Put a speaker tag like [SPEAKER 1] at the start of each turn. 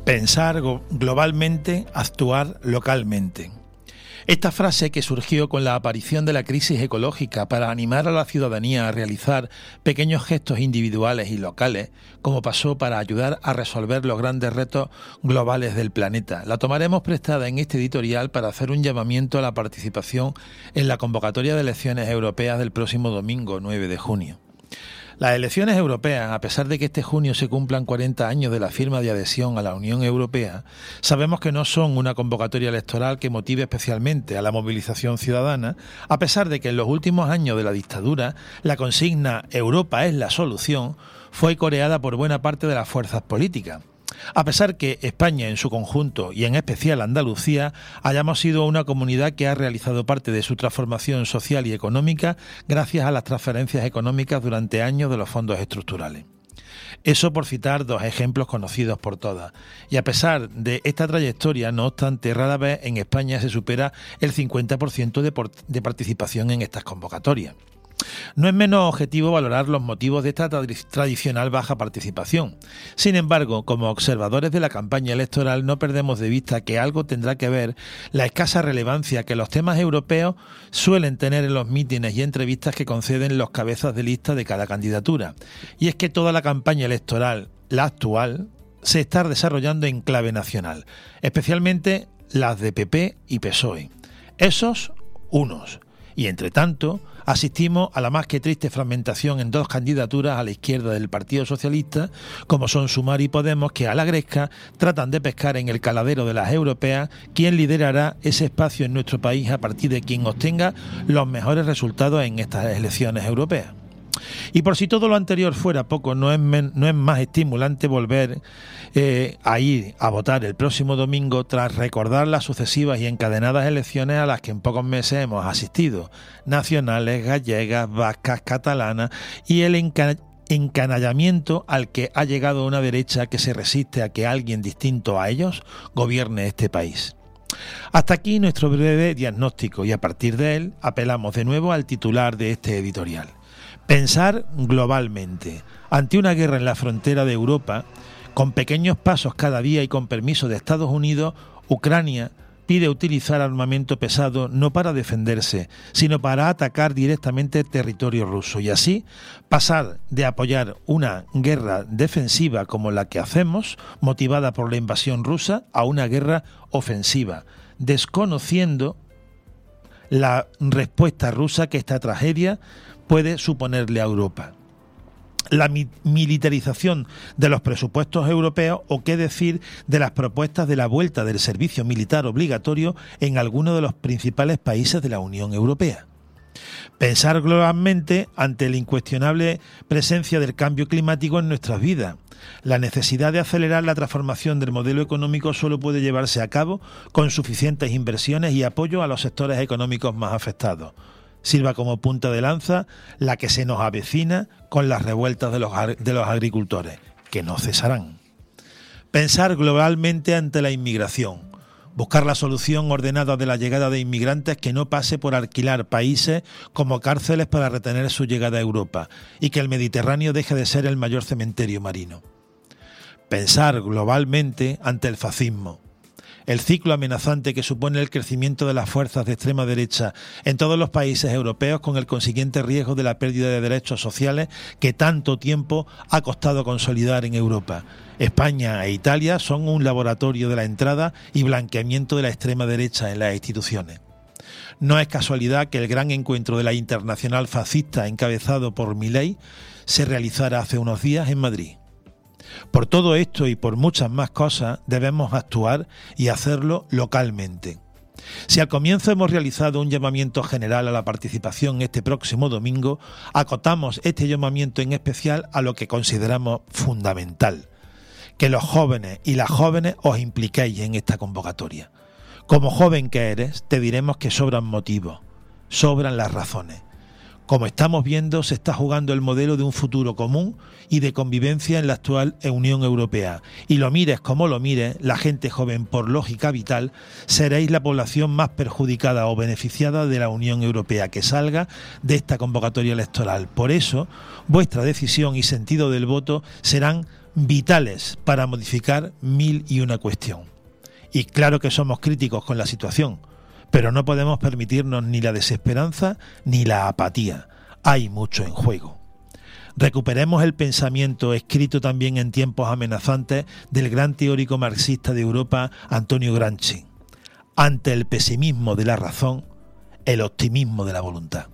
[SPEAKER 1] Pensar globalmente, actuar localmente. Esta frase, que surgió con la aparición de la crisis ecológica para animar a la ciudadanía a realizar pequeños gestos individuales y locales, como pasó para ayudar a resolver los grandes retos globales del planeta, la tomaremos prestada en este editorial para hacer un llamamiento a la participación en la convocatoria de elecciones europeas del próximo domingo 9 de junio. Las elecciones europeas, a pesar de que este junio se cumplan 40 años de la firma de adhesión a la Unión Europea, sabemos que no son una convocatoria electoral que motive especialmente a la movilización ciudadana, a pesar de que en los últimos años de la dictadura la consigna «Europa es la solución» fue coreada por buena parte de las fuerzas políticas. A pesar que España en su conjunto y en especial Andalucía hayamos sido una comunidad que ha realizado parte de su transformación social y económica gracias a las transferencias económicas durante años de los fondos estructurales. Eso por citar dos ejemplos conocidos por todas. Y a pesar de esta trayectoria, no obstante, rara vez en España se supera el 50% de participación en estas convocatorias. No es menos objetivo valorar los motivos de esta tradicional baja participación. Sin embargo, como observadores de la campaña electoral no perdemos de vista que algo tendrá que ver la escasa relevancia que los temas europeos suelen tener en los mítines y entrevistas que conceden los cabezas de lista de cada candidatura. Y es que toda la campaña electoral, la actual, se está desarrollando en clave nacional, especialmente las de PP y PSOE. Esos, unos. Y entre tanto, asistimos a la más que triste fragmentación en dos candidaturas a la izquierda del Partido Socialista, como son Sumar y Podemos, que a la gresca tratan de pescar en el caladero de las europeas quién liderará ese espacio en nuestro país a partir de quien obtenga los mejores resultados en estas elecciones europeas. Y por si todo lo anterior fuera poco, no es más estimulante volver a ir a votar el próximo domingo tras recordar las sucesivas y encadenadas elecciones a las que en pocos meses hemos asistido, nacionales, gallegas, vascas, catalanas, y el encanallamiento al que ha llegado una derecha que se resiste a que alguien distinto a ellos gobierne este país. Hasta aquí nuestro breve diagnóstico, y a partir de él apelamos de nuevo al titular de este editorial. Pensar globalmente. Ante una guerra en la frontera de Europa, con pequeños pasos cada día y con permiso de Estados Unidos, Ucrania pide utilizar armamento pesado no para defenderse, sino para atacar directamente territorio ruso y así pasar de apoyar una guerra defensiva como la que hacemos, motivada por la invasión rusa, a una guerra ofensiva, desconociendo la respuesta rusa que esta tragedia puede suponerle a Europa. La militarización de los presupuestos europeos, o qué decir de las propuestas de la vuelta del servicio militar obligatorio en algunos de los principales países de la Unión Europea. Pensar globalmente ante la incuestionable presencia del cambio climático en nuestras vidas. La necesidad de acelerar la transformación del modelo económico solo puede llevarse a cabo con suficientes inversiones y apoyo a los sectores económicos más afectados. Sirva como punta de lanza la que se nos avecina con las revueltas de los agricultores, que no cesarán. Pensar globalmente ante la inmigración. Buscar la solución ordenada de la llegada de inmigrantes que no pase por alquilar países como cárceles para retener su llegada a Europa y que el Mediterráneo deje de ser el mayor cementerio marino. Pensar globalmente ante el fascismo. El ciclo amenazante que supone el crecimiento de las fuerzas de extrema derecha en todos los países europeos, con el consiguiente riesgo de la pérdida de derechos sociales que tanto tiempo ha costado consolidar en Europa. España e Italia son un laboratorio de la entrada y blanqueamiento de la extrema derecha en las instituciones. No es casualidad que el gran encuentro de la Internacional Fascista encabezado por Milei se realizara hace unos días en Madrid. Por todo esto y por muchas más cosas debemos actuar y hacerlo localmente. Si al comienzo hemos realizado un llamamiento general a la participación este próximo domingo, acotamos este llamamiento en especial a lo que consideramos fundamental: que los jóvenes y las jóvenes os impliquéis en esta convocatoria. Como joven que eres, te diremos que sobran motivos, sobran las razones. Como estamos viendo, se está jugando el modelo de un futuro común y de convivencia en la actual Unión Europea. Y lo mires como lo mires, la gente joven, por lógica vital, seréis la población más perjudicada o beneficiada de la Unión Europea que salga de esta convocatoria electoral. Por eso, vuestra decisión y sentido del voto serán vitales para modificar 1001 cuestión. Y claro que somos críticos con la situación, pero no podemos permitirnos ni la desesperanza ni la apatía. Hay mucho en juego. Recuperemos el pensamiento escrito también en tiempos amenazantes del gran teórico marxista de Europa, Antonio Gramsci. Ante el pesimismo de la razón, el optimismo de la voluntad.